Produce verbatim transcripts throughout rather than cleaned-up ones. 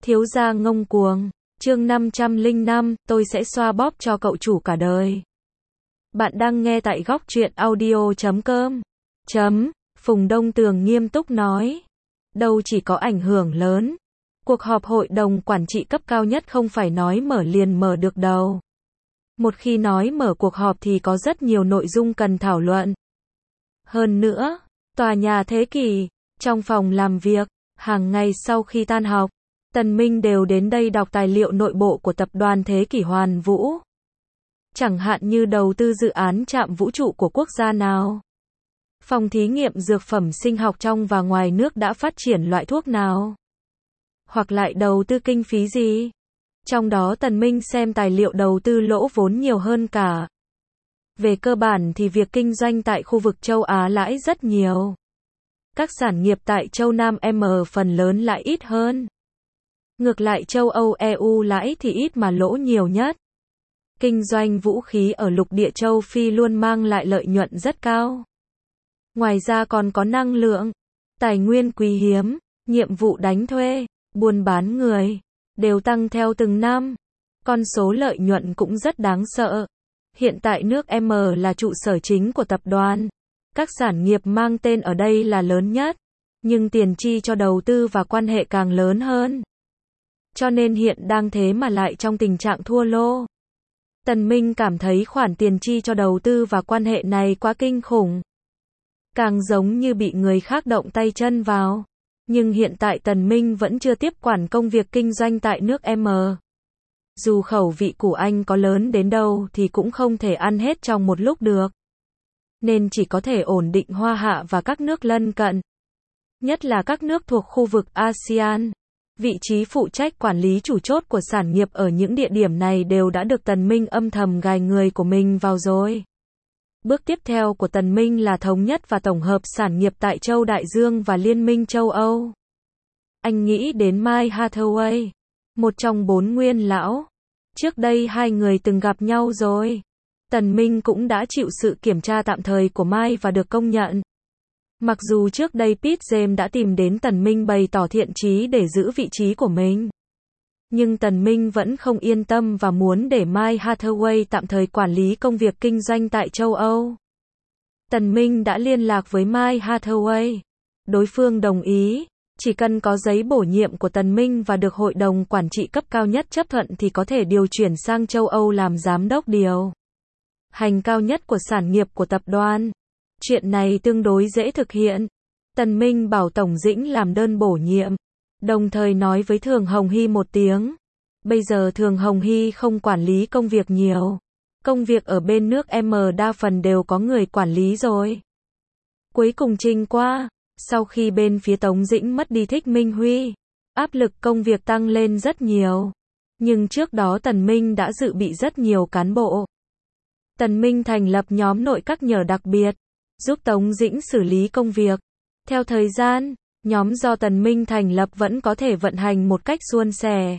Thiếu gia ngông cuồng. Chương năm trăm lẻ năm, tôi sẽ xoa bóp cho cậu chủ cả đời. Bạn đang nghe tại góc truyện audio chấm com. Chấm, Phùng Đông Tường nghiêm túc nói. Đâu chỉ có ảnh hưởng lớn. Cuộc họp hội đồng quản trị cấp cao nhất không phải nói mở liền mở được đâu. Một khi nói mở cuộc họp thì có rất nhiều nội dung cần thảo luận. Hơn nữa, tòa nhà Thế Kỷ, trong phòng làm việc, hàng ngày sau khi tan học, Tần Minh đều đến đây đọc tài liệu nội bộ của tập đoàn Thế Kỷ Hoàn Vũ. Chẳng hạn như đầu tư dự án trạm vũ trụ của quốc gia nào. Phòng thí nghiệm dược phẩm sinh học trong và ngoài nước đã phát triển loại thuốc nào. Hoặc lại đầu tư kinh phí gì. Trong đó Tần Minh xem tài liệu đầu tư lỗ vốn nhiều hơn cả. Về cơ bản thì việc kinh doanh tại khu vực châu Á lãi rất nhiều. Các sản nghiệp tại châu Nam M phần lớn lãi ít hơn. Ngược lại châu Âu E U lãi thì ít mà lỗ nhiều nhất. Kinh doanh vũ khí ở lục địa châu Phi luôn mang lại lợi nhuận rất cao. Ngoài ra còn có năng lượng, tài nguyên quý hiếm, nhiệm vụ đánh thuê, buôn bán người, đều tăng theo từng năm. Con số lợi nhuận cũng rất đáng sợ. Hiện tại nước M là trụ sở chính của tập đoàn. Các sản nghiệp mang tên ở đây là lớn nhất. Nhưng tiền chi cho đầu tư và quan hệ càng lớn hơn. Cho nên hiện đang thế mà lại trong tình trạng thua lô. Tần Minh cảm thấy khoản tiền chi cho đầu tư và quan hệ này quá kinh khủng. Càng giống như bị người khác động tay chân vào. Nhưng hiện tại Tần Minh vẫn chưa tiếp quản công việc kinh doanh tại nước M. Dù khẩu vị của anh có lớn đến đâu thì cũng không thể ăn hết trong một lúc được. Nên chỉ có thể ổn định Hoa Hạ và các nước lân cận. Nhất là các nước thuộc khu vực a sê an. Vị trí phụ trách quản lý chủ chốt của sản nghiệp ở những địa điểm này đều đã được Tần Minh âm thầm gài người của mình vào rồi. Bước tiếp theo của Tần Minh là thống nhất và tổng hợp sản nghiệp tại châu Đại Dương và Liên minh châu Âu. Anh nghĩ đến Mike Hathaway, một trong bốn nguyên lão. Trước đây hai người từng gặp nhau rồi. Tần Minh cũng đã chịu sự kiểm tra tạm thời của Mike và được công nhận. Mặc dù trước đây Pete James đã tìm đến Tần Minh bày tỏ thiện chí để giữ vị trí của mình. Nhưng Tần Minh vẫn không yên tâm và muốn để Mike Hathaway tạm thời quản lý công việc kinh doanh tại châu Âu. Tần Minh đã liên lạc với Mike Hathaway. Đối phương đồng ý, chỉ cần có giấy bổ nhiệm của Tần Minh và được hội đồng quản trị cấp cao nhất chấp thuận thì có thể điều chuyển sang châu Âu làm giám đốc điều hành cao nhất của sản nghiệp của tập đoàn. Chuyện này tương đối dễ thực hiện. Tần Minh bảo Tổng Dĩnh làm đơn bổ nhiệm, đồng thời nói với Thường Hồng Hy một tiếng. Bây giờ Thường Hồng Hy không quản lý công việc nhiều. Công việc ở bên nước M đa phần đều có người quản lý rồi. Cuối cùng trình qua, sau khi bên phía Tống Dĩnh mất đi Thích Minh Huy, áp lực công việc tăng lên rất nhiều. Nhưng trước đó Tần Minh đã dự bị rất nhiều cán bộ. Tần Minh thành lập nhóm nội các nhờ đặc biệt, giúp Tống Dĩnh xử lý công việc. Theo thời gian, nhóm do Tần Minh thành lập vẫn có thể vận hành một cách suôn sẻ.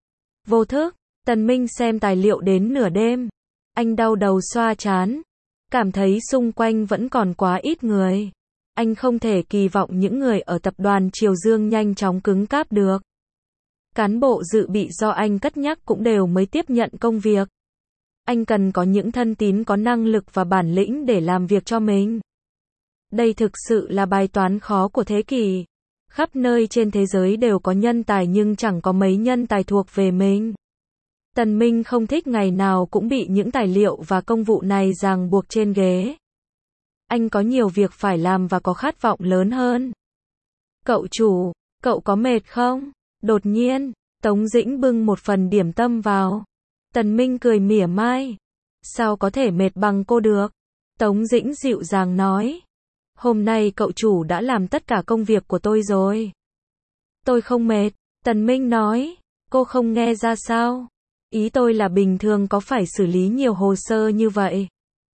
Vô thức, Tần Minh xem tài liệu đến nửa đêm. Anh đau đầu xoa trán. Cảm thấy xung quanh vẫn còn quá ít người. Anh không thể kỳ vọng những người ở tập đoàn Triều Dương nhanh chóng cứng cáp được. Cán bộ dự bị do anh cất nhắc cũng đều mới tiếp nhận công việc. Anh cần có những thân tín có năng lực và bản lĩnh để làm việc cho mình. Đây thực sự là bài toán khó của thế kỷ. Khắp nơi trên thế giới đều có nhân tài nhưng chẳng có mấy nhân tài thuộc về mình. Tần Minh không thích ngày nào cũng bị những tài liệu và công vụ này ràng buộc trên ghế. Anh có nhiều việc phải làm và có khát vọng lớn hơn. Cậu chủ, cậu có mệt không? Đột nhiên, Tống Dĩnh bưng một phần điểm tâm vào. Tần Minh cười mỉa mai. Sao có thể mệt bằng cô được? Tống Dĩnh dịu dàng nói. Hôm nay cậu chủ đã làm tất cả công việc của tôi rồi. Tôi không mệt, Tần Minh nói. Cô không nghe ra sao? Ý tôi là bình thường có phải xử lý nhiều hồ sơ như vậy?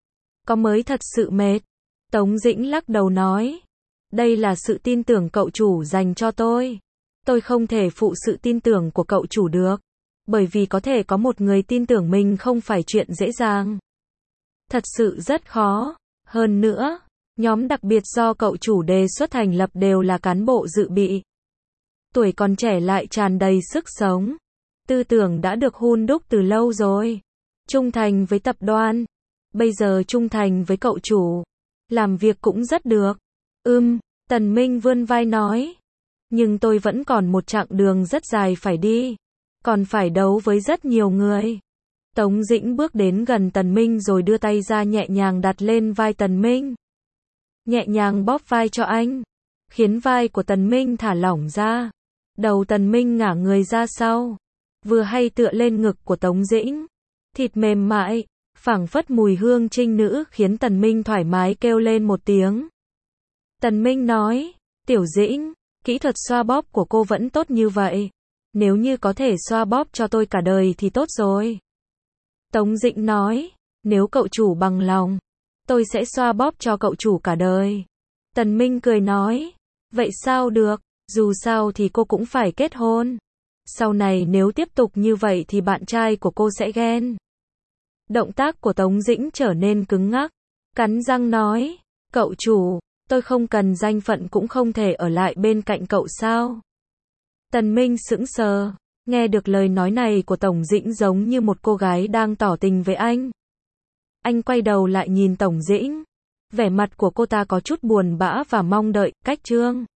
Có mới thật sự mệt. Tống Dĩnh lắc đầu nói. Đây là sự tin tưởng cậu chủ dành cho tôi. Tôi không thể phụ sự tin tưởng của cậu chủ được. Bởi vì có thể có một người tin tưởng mình không phải chuyện dễ dàng. Thật sự rất khó. Hơn nữa, nhóm đặc biệt do cậu chủ đề xuất thành lập đều là cán bộ dự bị. tuổi còn trẻ lại tràn đầy sức sống. Tư tưởng đã được hun đúc từ lâu rồi. Trung thành với tập đoàn. Bây giờ trung thành với cậu chủ. Làm việc cũng rất được. Ừm, Tần Minh vươn vai nói. Nhưng tôi vẫn còn một chặng đường rất dài phải đi. Còn phải đấu với rất nhiều người. Tống Dĩnh bước đến gần Tần Minh rồi đưa tay ra nhẹ nhàng đặt lên vai Tần Minh. Nhẹ nhàng bóp vai cho anh. Khiến vai của Tần Minh thả lỏng ra. Đầu Tần Minh ngả người ra sau. Vừa hay tựa lên ngực của Tống Dĩnh. Thịt mềm mại, phảng phất mùi hương trinh nữ khiến Tần Minh thoải mái kêu lên một tiếng. Tần Minh nói, Tiểu Dĩnh, kỹ thuật xoa bóp của cô vẫn tốt như vậy. Nếu như có thể xoa bóp cho tôi cả đời thì tốt rồi. Tống Dĩnh nói, nếu cậu chủ bằng lòng, tôi sẽ xoa bóp cho cậu chủ cả đời. Tần Minh cười nói, vậy sao được, dù sao thì cô cũng phải kết hôn. Sau này nếu tiếp tục như vậy thì bạn trai của cô sẽ ghen. Động tác của Tống Dĩnh trở nên cứng ngắc, cắn răng nói, cậu chủ, tôi không cần danh phận cũng không thể ở lại bên cạnh cậu sao? Tần Minh sững sờ, nghe được lời nói này của Tổng Dĩnh giống như một cô gái đang tỏ tình với anh. Anh quay đầu lại nhìn Tổng Dĩnh, vẻ mặt của cô ta có chút buồn bã và mong đợi, cách trương.